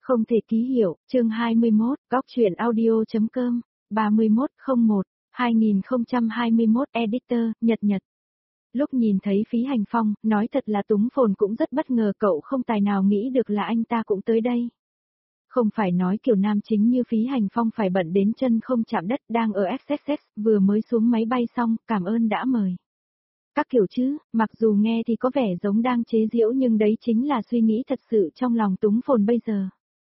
Không thể ký hiệu, chương 21, góc truyện audio.com, 31/01/2021 Editor, Nhật. Lúc nhìn thấy Phí Hành Phong, nói thật là Túng Phồn cũng rất bất ngờ, cậu không tài nào nghĩ được là anh ta cũng tới đây. Không phải nói kiểu nam chính như Phí Hành Phong phải bận đến chân không chạm đất, đang ở XXX, vừa mới xuống máy bay xong, cảm ơn đã mời. Các kiểu chứ, mặc dù nghe thì có vẻ giống đang chế giễu nhưng đấy chính là suy nghĩ thật sự trong lòng Túng Phồn bây giờ.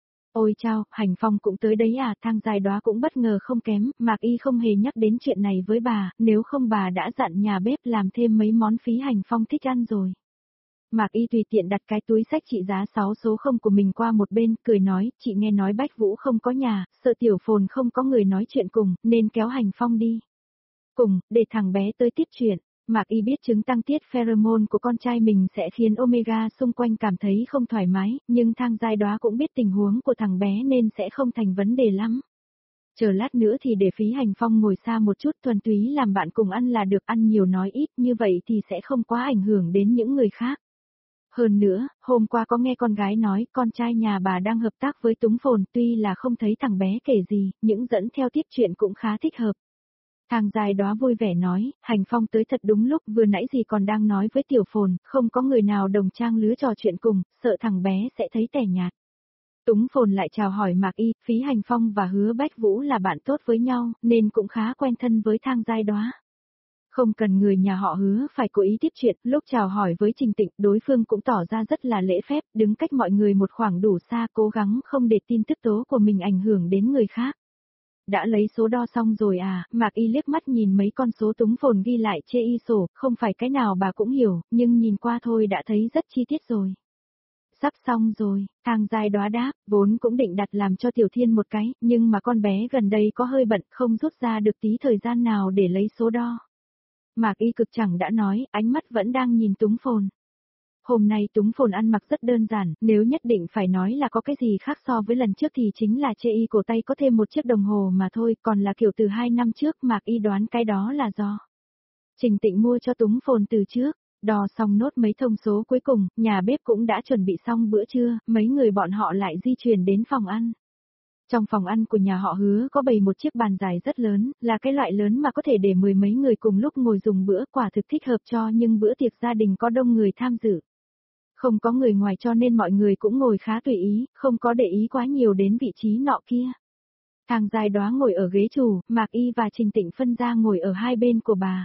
Ôi chao, Hành Phong cũng tới đấy à, Thang Dài Đóa cũng bất ngờ không kém, Mạc Y không hề nhắc đến chuyện này với bà, nếu không bà đã dặn nhà bếp làm thêm mấy món Phí Hành Phong thích ăn rồi. Mạc Y tùy tiện đặt cái túi xách trị giá 6 số 0 của mình qua một bên, cười nói, chị nghe nói Bách Vũ không có nhà, sợ Tiểu Phồn không có người nói chuyện cùng, nên kéo Hành Phong đi. Cùng, để thằng bé tới tiếp chuyện. Mạc Y biết chứng tăng tiết pheromone của con trai mình sẽ khiến Omega xung quanh cảm thấy không thoải mái, nhưng Thang Giai Đóa cũng biết tình huống của thằng bé nên sẽ không thành vấn đề lắm. Chờ lát nữa thì để Phí Hành Phong ngồi xa một chút, thuần túy làm bạn cùng ăn là được, ăn nhiều nói ít, như vậy thì sẽ không quá ảnh hưởng đến những người khác. Hơn nữa, hôm qua có nghe con gái nói con trai nhà bà đang hợp tác với Túng Phồn, tuy là không thấy thằng bé kể gì, những dẫn theo tiếp chuyện cũng khá thích hợp. Thang Giai Đóa vui vẻ nói, Hành Phong tới thật đúng lúc, vừa nãy gì còn đang nói với Tiểu Phồn, không có người nào đồng trang lứa trò chuyện cùng, sợ thằng bé sẽ thấy tẻ nhạt. Túng Phồn lại chào hỏi Mạc Y, Phí Hành Phong và Hứa Bách Vũ là bạn tốt với nhau, nên cũng khá quen thân với Thang Giai Đóa. Không cần người nhà họ Hứa phải cố ý tiếp chuyện, lúc chào hỏi với Trình Tịnh, đối phương cũng tỏ ra rất là lễ phép, đứng cách mọi người một khoảng đủ xa, cố gắng không để tin tức tố của mình ảnh hưởng đến người khác. Đã lấy số đo xong rồi à, Mạc Y liếc mắt nhìn mấy con số Túng Phồn ghi lại chê y sổ, không phải cái nào bà cũng hiểu, nhưng nhìn qua thôi đã thấy rất chi tiết rồi. Sắp xong rồi, Thang Giai Đóa đáp, vốn cũng định đặt làm cho Tiểu Thiên một cái, nhưng mà con bé gần đây có hơi bận, không rút ra được tí thời gian nào để lấy số đo. Mạc Y cực chẳng đã nói, ánh mắt vẫn đang nhìn Túng Phồn. Hôm nay Túng Phồn ăn mặc rất đơn giản, nếu nhất định phải nói là có cái gì khác so với lần trước thì chính là chê y cổ tay có thêm một chiếc đồng hồ mà thôi, còn là kiểu từ 2 năm trước, Mạc Y đoán cái đó là do Trình Tịnh mua cho Túng Phồn từ trước. Đo xong nốt mấy thông số cuối cùng, nhà bếp cũng đã chuẩn bị xong bữa trưa, mấy người bọn họ lại di chuyển đến phòng ăn. Trong phòng ăn của nhà họ Hứa có bày một chiếc bàn dài rất lớn, là cái loại lớn mà có thể để 10 mấy người cùng lúc ngồi dùng bữa, quả thực thích hợp cho những bữa tiệc gia đình có đông người tham dự. Không có người ngoài cho nên mọi người cũng ngồi khá tùy ý, không có để ý quá nhiều đến vị trí nọ kia. Thang Giai Đóa ngồi ở ghế chủ, Mạc Y và Trình Tịnh phân ra ngồi ở hai bên của bà.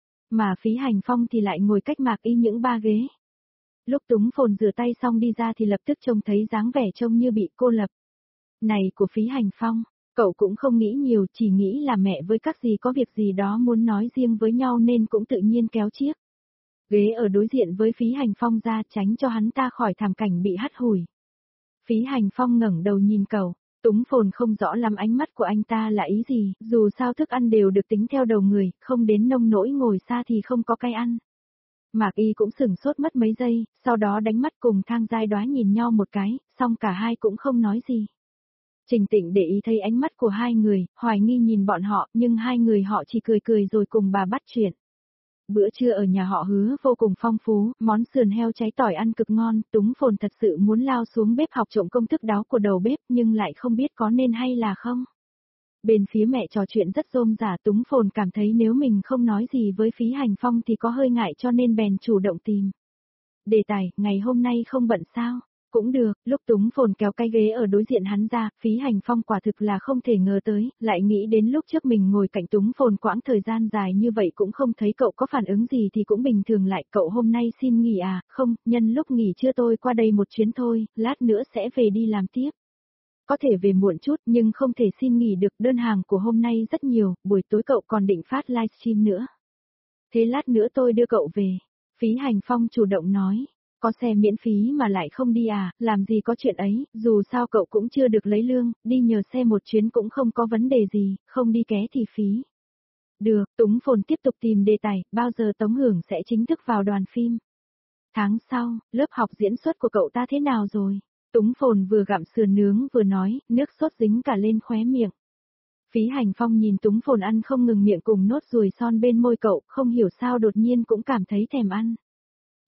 Mà Phí Hành Phong thì lại ngồi cách Mạc Y những 3 ghế. Lúc Túng Phồn rửa tay xong đi ra thì lập tức trông thấy dáng vẻ trông như bị cô lập. Này của Phí Hành Phong, cậu cũng không nghĩ nhiều, chỉ nghĩ là mẹ với các dì có việc gì đó muốn nói riêng với nhau nên cũng tự nhiên kéo chiếc ghế ở đối diện với Phí Hành Phong ra, tránh cho hắn ta khỏi thảm cảnh bị hắt hủi. Phí Hành Phong ngẩng đầu nhìn cậu, Túng Phồn không rõ lắm ánh mắt của anh ta là ý gì, dù sao thức ăn đều được tính theo đầu người, không đến nông nỗi ngồi xa thì không có cái ăn. Mạc Y cũng sửng sốt mất mấy giây, sau đó đánh mắt cùng Thang Giai Đóa nhìn nhau một cái, xong cả hai cũng không nói gì. Trình Tịnh để ý thấy ánh mắt của hai người, hoài nghi nhìn bọn họ, nhưng hai người họ chỉ cười cười rồi cùng bà bắt chuyện. Bữa trưa ở nhà họ Hứa vô cùng phong phú, món sườn heo cháy tỏi ăn cực ngon, Túng Phồn thật sự muốn lao xuống bếp học trộm công thức đáo của đầu bếp nhưng lại không biết có nên hay là không. Bên phía mẹ trò chuyện rất rôm rả, Túng Phồn cảm thấy nếu mình không nói gì với Phí Hành Phong thì có hơi ngại cho nên bèn chủ động tìm đề tài, ngày hôm nay không bận sao? Cũng được, lúc Túng Phồn kéo cái ghế ở đối diện hắn ra, Phí Hành Phong quả thực là không thể ngờ tới, lại nghĩ đến lúc trước mình ngồi cạnh Túng Phồn quãng thời gian dài như vậy cũng không thấy cậu có phản ứng gì thì cũng bình thường lại, cậu hôm nay xin nghỉ à, không, nhân lúc nghỉ trưa tôi qua đây một chuyến thôi, lát nữa sẽ về đi làm tiếp. Có thể về muộn chút nhưng không thể xin nghỉ được, đơn hàng của hôm nay rất nhiều, buổi tối cậu còn định phát livestream nữa. Thế lát nữa tôi đưa cậu về. Phí Hành Phong chủ động nói. Có xe miễn phí mà lại không đi à, làm gì có chuyện ấy, dù sao cậu cũng chưa được lấy lương, đi nhờ xe một chuyến cũng không có vấn đề gì, không đi ké thì phí. Được, Túng Phồn tiếp tục tìm đề tài, bao giờ Tống Hưởng sẽ chính thức vào đoàn phim? Tháng sau, lớp học diễn xuất của cậu ta thế nào rồi? Túng Phồn vừa gặm sườn nướng vừa nói, nước sốt dính cả lên khóe miệng. Phí Hành Phong nhìn Túng Phồn ăn không ngừng miệng cùng nốt ruồi son bên môi cậu, không hiểu sao đột nhiên cũng cảm thấy thèm ăn.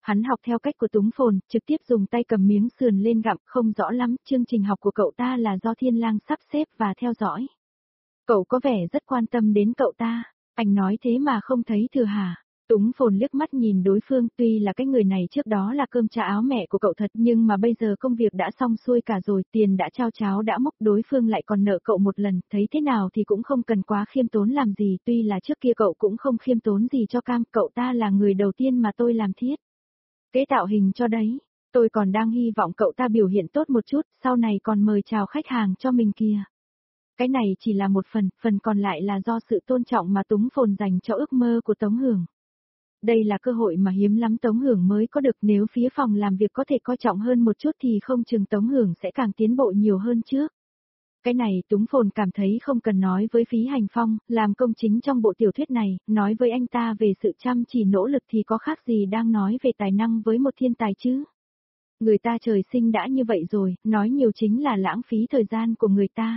Hắn học theo cách của Túng Phồn, trực tiếp dùng tay cầm miếng sườn lên gặm, không rõ lắm, chương trình học của cậu ta là do Thiên Lang sắp xếp và theo dõi. Cậu có vẻ rất quan tâm đến cậu ta, anh nói thế mà không thấy thừa hả? Túng Phồn liếc mắt nhìn đối phương, tuy là cái người này trước đó là cơm cha áo mẹ của cậu thật, nhưng mà bây giờ công việc đã xong xuôi cả rồi, tiền đã trao cháo đã mốc, đối phương lại còn nợ cậu một lần, thấy thế nào thì cũng không cần quá khiêm tốn làm gì, tuy là trước kia cậu cũng không khiêm tốn gì cho Cam, cậu ta là người đầu tiên mà tôi làm thiết kế tạo hình cho đấy. Tôi còn đang hy vọng cậu ta biểu hiện tốt một chút, sau này còn mời chào khách hàng cho mình kìa. Cái này chỉ là một phần còn lại là do sự tôn trọng mà Túng Phồn dành cho ước mơ của Tống Hưởng. Đây là cơ hội mà hiếm lắm Tống Hưởng mới có được, nếu phía phòng làm việc có thể coi trọng hơn một chút thì không chừng Tống Hưởng sẽ càng tiến bộ nhiều hơn trước. Cái này Túng Phồn cảm thấy không cần nói với Phí Hành Phong, làm công chính trong bộ tiểu thuyết này, nói với anh ta về sự chăm chỉ nỗ lực thì có khác gì đang nói về tài năng với một thiên tài chứ. Người ta trời sinh đã như vậy rồi, nói nhiều chính là lãng phí thời gian của người ta.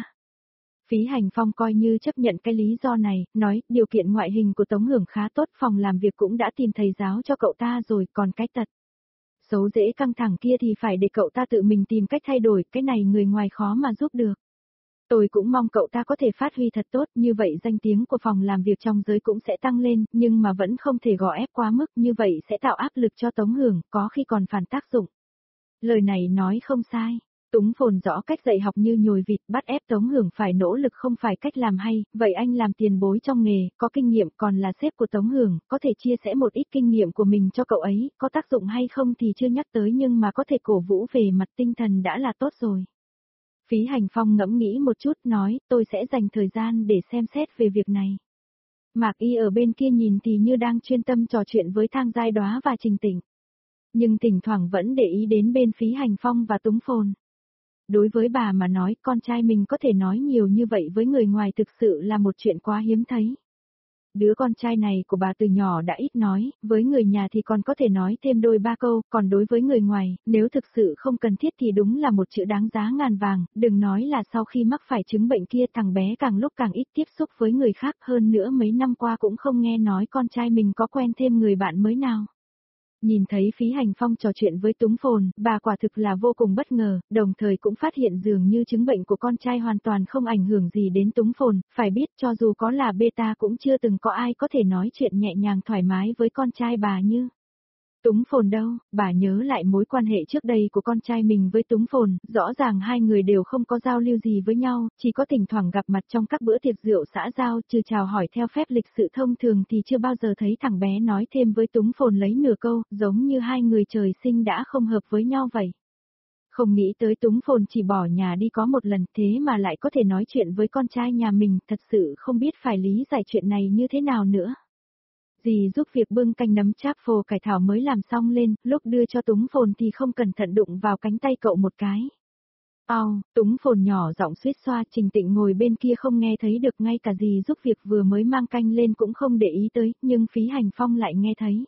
Phí Hành Phong coi như chấp nhận cái lý do này, nói, điều kiện ngoại hình của Tống Hưởng khá tốt, phòng làm việc cũng đã tìm thầy giáo cho cậu ta rồi, còn cái tật xấu dễ căng thẳng kia thì phải để cậu ta tự mình tìm cách thay đổi, cái này người ngoài khó mà giúp được. Tôi cũng mong cậu ta có thể phát huy thật tốt, như vậy danh tiếng của phòng làm việc trong giới cũng sẽ tăng lên, nhưng mà vẫn không thể gò ép quá mức, như vậy sẽ tạo áp lực cho Tống Hưởng, có khi còn phản tác dụng. Lời này nói không sai. Túng Phồn rõ cách dạy học như nhồi vịt, bắt ép Tống Hưởng phải nỗ lực không phải cách làm hay, vậy anh làm tiền bối trong nghề, có kinh nghiệm, còn là sếp của Tống Hưởng, có thể chia sẻ một ít kinh nghiệm của mình cho cậu ấy, có tác dụng hay không thì chưa nhắc tới nhưng mà có thể cổ vũ về mặt tinh thần đã là tốt rồi. Phí Hành Phong ngẫm nghĩ một chút, nói, tôi sẽ dành thời gian để xem xét về việc này. Mạc Y ở bên kia nhìn thì như đang chuyên tâm trò chuyện với Thang Giai Đoá và Trình Tĩnh. Nhưng thỉnh thoảng vẫn để ý đến bên Phí Hành Phong và Túng Phồn. Đối với bà mà nói, con trai mình có thể nói nhiều như vậy với người ngoài thực sự là một chuyện quá hiếm thấy. Đứa con trai này của bà từ nhỏ đã ít nói, với người nhà thì còn có thể nói thêm đôi ba câu, còn đối với người ngoài, nếu thực sự không cần thiết thì đúng là một chữ đáng giá ngàn vàng, đừng nói là sau khi mắc phải chứng bệnh kia thằng bé càng lúc càng ít tiếp xúc với người khác, hơn nữa mấy năm qua cũng không nghe nói con trai mình có quen thêm người bạn mới nào. Nhìn thấy Phí Hành Phong trò chuyện với Túng Phồn, bà quả thực là vô cùng bất ngờ, đồng thời cũng phát hiện dường như chứng bệnh của con trai hoàn toàn không ảnh hưởng gì đến Túng Phồn, phải biết cho dù có là beta cũng chưa từng có ai có thể nói chuyện nhẹ nhàng thoải mái với con trai bà như Túng Phồn đâu. Bà nhớ lại mối quan hệ trước đây của con trai mình với Túng Phồn, rõ ràng hai người đều không có giao lưu gì với nhau, chỉ có thỉnh thoảng gặp mặt trong các bữa tiệc rượu xã giao, trừ chào hỏi theo phép lịch sự thông thường thì chưa bao giờ thấy thằng bé nói thêm với Túng Phồn lấy nửa câu, giống như hai người trời sinh đã không hợp với nhau vậy. Không nghĩ tới Túng Phồn chỉ bỏ nhà đi có một lần thế mà lại có thể nói chuyện với con trai nhà mình, thật sự không biết phải lý giải chuyện này như thế nào nữa. Dì giúp việc bưng canh nấm cháp phô cải thảo mới làm xong lên, lúc đưa cho Túng Phồn thì không cẩn thận đụng vào cánh tay cậu một cái. Túng Phồn nhỏ giọng suýt xoa, Trình Tĩnh ngồi bên kia không nghe thấy được, ngay cả dì giúp việc vừa mới mang canh lên cũng không để ý tới, nhưng Phí Hành Phong lại nghe thấy.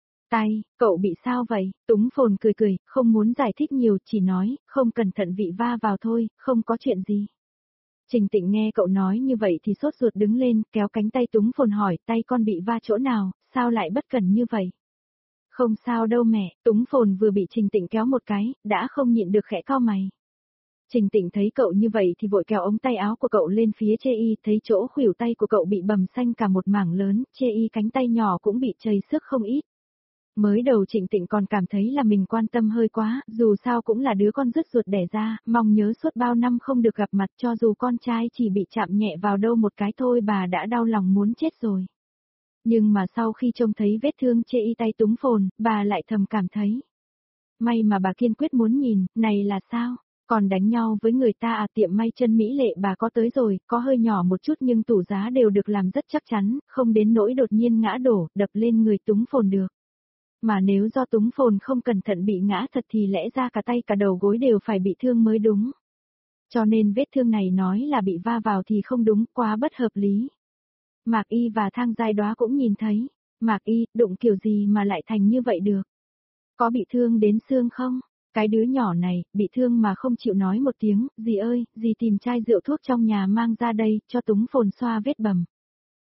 Cậu bị sao vậy? Túng Phồn cười cười, không muốn giải thích nhiều, chỉ nói, không cẩn thận vị va vào thôi, không có chuyện gì. Trình Tĩnh nghe cậu nói như vậy thì sốt ruột đứng lên, kéo cánh tay Túng Phồn hỏi, tay con bị va chỗ nào, sao lại bất cẩn như vậy? Không sao đâu mẹ, Túng Phồn vừa bị Trình Tĩnh kéo một cái, đã không nhịn được khẽ cau mày. Trình Tĩnh thấy cậu như vậy thì vội kéo ống tay áo của cậu lên phía Chê Y, thấy chỗ khuỷu tay của cậu bị bầm xanh cả một mảng lớn, Chê Y cánh tay nhỏ cũng bị chảy xước không ít. Mới đầu Trình Tĩnh còn cảm thấy là mình quan tâm hơi quá, dù sao cũng là đứa con dứt ruột đẻ ra, mong nhớ suốt bao năm không được gặp mặt, cho dù con trai chỉ bị chạm nhẹ vào đâu một cái thôi bà đã đau lòng muốn chết rồi. Nhưng mà sau khi trông thấy vết thương Chê Y tay Túng Phồn, bà lại thầm cảm thấy. May mà bà kiên quyết muốn nhìn, này là sao? Còn đánh nhau với người ta à? Tiệm may chân mỹ lệ bà có tới rồi, có hơi nhỏ một chút nhưng tủ giá đều được làm rất chắc chắn, không đến nỗi đột nhiên ngã đổ, đập lên người Túng Phồn được. Mà nếu do Túng Phồn không cẩn thận bị ngã thật thì lẽ ra cả tay cả đầu gối đều phải bị thương mới đúng. Cho nên vết thương này nói là bị va vào thì không đúng, quá bất hợp lý. Mạc Y và Thang Giai Đoá cũng nhìn thấy. Mạc Y, đụng kiểu gì mà lại thành như vậy được? Có bị thương đến xương không? Cái đứa nhỏ này, bị thương mà không chịu nói một tiếng, dì ơi, dì tìm chai rượu thuốc trong nhà mang ra đây, cho Túng Phồn xoa vết bầm.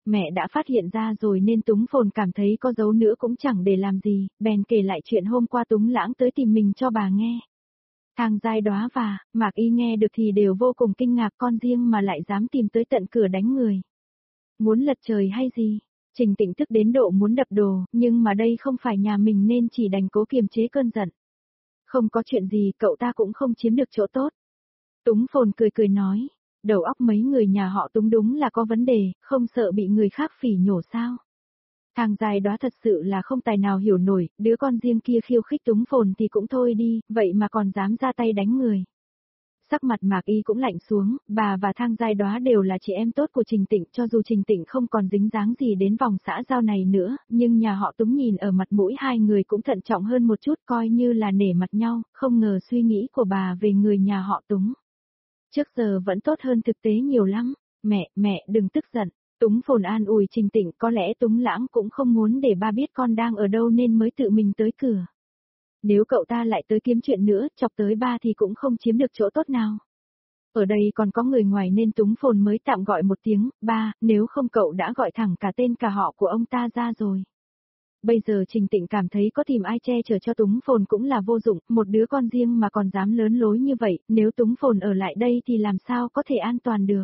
Mẹ đã phát hiện ra rồi nên Túng Phồn cảm thấy có giấu nữa cũng chẳng để làm gì, bèn kể lại chuyện hôm qua Túng Lãng tới tìm mình cho bà nghe. Thang Giai Đóa và Mạc Y nghe được thì đều vô cùng kinh ngạc, con riêng mà lại dám tìm tới tận cửa đánh người. Muốn lật trời hay gì? Trình Tịnh tức đến độ muốn đập đồ, nhưng mà đây không phải nhà mình nên chỉ đành cố kiềm chế cơn giận. Không có chuyện gì, cậu ta cũng không chiếm được chỗ tốt. Túng Phồn cười cười nói, đầu óc mấy người nhà họ Túng đúng là có vấn đề, không sợ bị người khác phỉ nhổ sao? Thang Giai Đóa thật sự là không tài nào hiểu nổi, đứa con riêng kia khiêu khích Túng Phồn thì cũng thôi đi, vậy mà còn dám ra tay đánh người. Sắc mặt Mạc Y cũng lạnh xuống, bà và Thang Giai Đóa đều là chị em tốt của Trình Tịnh, cho dù Trình Tịnh không còn dính dáng gì đến vòng xã giao này nữa, nhưng nhà họ Túng nhìn ở mặt mũi hai người cũng thận trọng hơn một chút, coi như là nể mặt nhau, không ngờ suy nghĩ của bà về người nhà họ Túng trước giờ vẫn tốt hơn thực tế nhiều lắm. Mẹ đừng tức giận. Túng Phồn an ủi Trình Tịnh, có lẽ Túng Lãng cũng không muốn để ba biết con đang ở đâu nên mới tự mình tới cửa. Nếu cậu ta lại tới kiếm chuyện nữa, chọc tới ba thì cũng không chiếm được chỗ tốt nào. Ở đây còn có người ngoài nên Túng Phồn mới tạm gọi một tiếng, ba, nếu không cậu đã gọi thẳng cả tên cả họ của ông ta ra rồi. Bây giờ Trình Tịnh cảm thấy có tìm ai che chở cho Túng Phồn cũng là vô dụng, một đứa con riêng mà còn dám lớn lối như vậy, nếu Túng Phồn ở lại đây thì làm sao có thể an toàn được.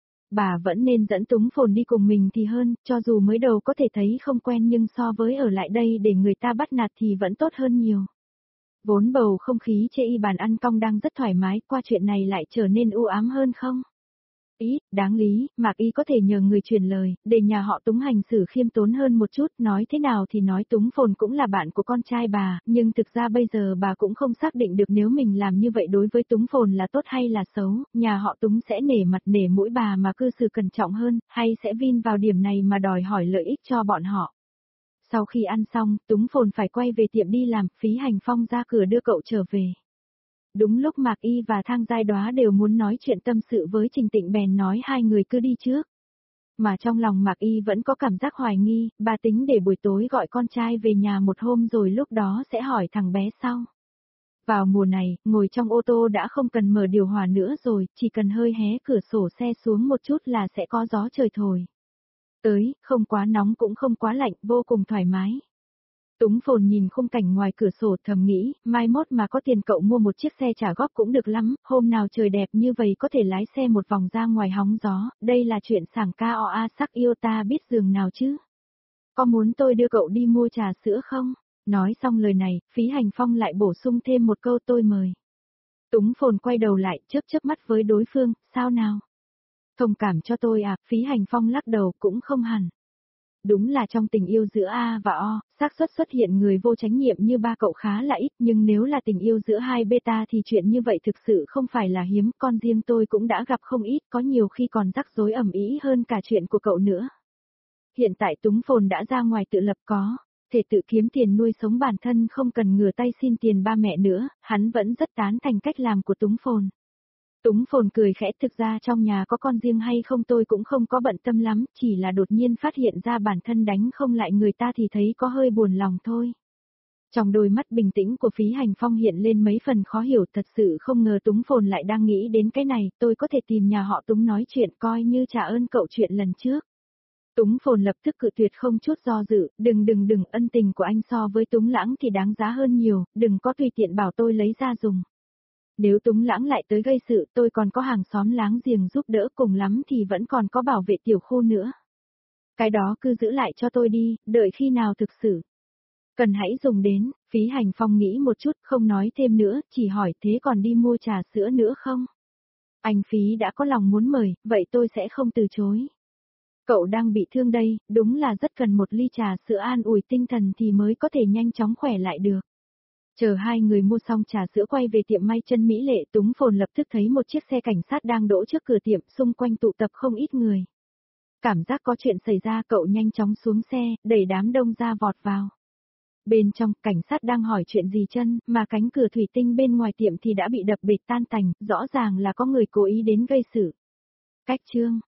Bà vẫn nên dẫn Túng Phồn đi cùng mình thì hơn, cho dù mới đầu có thể thấy không quen nhưng so với ở lại đây để người ta bắt nạt thì vẫn tốt hơn nhiều. Vốn bầu không khí chê y bàn ăn cong đang rất thoải mái, qua chuyện này lại trở nên u ám hơn không? Đáng lý, Mạc Y có thể nhờ người truyền lời, để nhà họ Túng hành xử khiêm tốn hơn một chút, nói thế nào thì nói Túng Phồn cũng là bạn của con trai bà, nhưng thực ra bây giờ bà cũng không xác định được nếu mình làm như vậy đối với Túng Phồn là tốt hay là xấu, nhà họ Túng sẽ nể mặt nể mũi bà mà cư xử cẩn trọng hơn, hay sẽ vin vào điểm này mà đòi hỏi lợi ích cho bọn họ. Sau khi ăn xong, Túng Phồn phải quay về tiệm đi làm, Phí Hành Phong ra cửa đưa cậu trở về. Đúng lúc Mạc Y và Thang Giai Đóa đều muốn nói chuyện tâm sự với Trình Tịnh bèn nói hai người cứ đi trước. Mà trong lòng Mạc Y vẫn có cảm giác hoài nghi, bà tính để buổi tối gọi con trai về nhà một hôm rồi lúc đó sẽ hỏi thằng bé sau. Vào mùa này, ngồi trong ô tô đã không cần mở điều hòa nữa rồi, chỉ cần hơi hé cửa sổ xe xuống một chút là sẽ có gió trời thổi tới, không quá nóng cũng không quá lạnh, vô cùng thoải mái. Túng Phồn nhìn khung cảnh ngoài cửa sổ thầm nghĩ, mai mốt mà có tiền cậu mua một chiếc xe trả góp cũng được lắm, hôm nào trời đẹp như vậy có thể lái xe một vòng ra ngoài hóng gió, đây là chuyện sảng ca oa sắc yêu ta biết giường nào chứ. Có muốn tôi đưa cậu đi mua trà sữa không? Nói xong lời này, Phí Hành Phong lại bổ sung thêm một câu tôi mời. Túng Phồn quay đầu lại, chớp chớp mắt với đối phương, sao nào? Thông cảm cho tôi à, Phí Hành Phong lắc đầu cũng không hẳn. Đúng là trong tình yêu giữa A và O, xác suất xuất hiện người vô trách nhiệm như ba cậu khá là ít, nhưng nếu là tình yêu giữa hai beta thì chuyện như vậy thực sự không phải là hiếm, con riêng tôi cũng đã gặp không ít, có nhiều khi còn rắc rối ầm ĩ hơn cả chuyện của cậu nữa. Hiện tại Túng Phồn đã ra ngoài tự lập có thể tự kiếm tiền nuôi sống bản thân, không cần ngửa tay xin tiền ba mẹ nữa, hắn vẫn rất tán thành cách làm của Túng Phồn. Túng Phồn cười khẽ, thực ra trong nhà có con riêng hay không tôi cũng không có bận tâm lắm, chỉ là đột nhiên phát hiện ra bản thân đánh không lại người ta thì thấy có hơi buồn lòng thôi. Trong đôi mắt bình tĩnh của Phí Hành Phong hiện lên mấy phần khó hiểu, thật sự không ngờ Túng Phồn lại đang nghĩ đến cái này, tôi có thể tìm nhà họ Túng nói chuyện coi như trả ơn cậu chuyện lần trước. Túng Phồn lập tức cự tuyệt không chút do dự, đừng, ân tình của anh so với Túng Lãng thì đáng giá hơn nhiều, đừng có tùy tiện bảo tôi lấy ra dùng. Nếu Túng Lãng lại tới gây sự, tôi còn có hàng xóm láng giềng giúp đỡ, cùng lắm thì vẫn còn có bảo vệ tiểu khu nữa. Cái đó cứ giữ lại cho tôi đi, đợi khi nào thực sự cần hãy dùng đến. Phí Hành Phong nghĩ một chút, không nói thêm nữa, chỉ hỏi thế còn đi mua trà sữa nữa không? Anh Phí đã có lòng muốn mời, vậy tôi sẽ không từ chối. Cậu đang bị thương đây, đúng là rất cần một ly trà sữa an ủi tinh thần thì mới có thể nhanh chóng khỏe lại được. Chờ hai người mua xong trà sữa quay về tiệm may chân mỹ lệ, Túng Phồn lập tức thấy một chiếc xe cảnh sát đang đỗ trước cửa tiệm, xung quanh tụ tập không ít người. Cảm giác có chuyện xảy ra, cậu nhanh chóng xuống xe, đẩy đám đông ra vọt vào. Bên trong, cảnh sát đang hỏi chuyện gì chân, mà cánh cửa thủy tinh bên ngoài tiệm thì đã bị đập bệt tan tành, rõ ràng là có người cố ý đến gây sự. Cách chương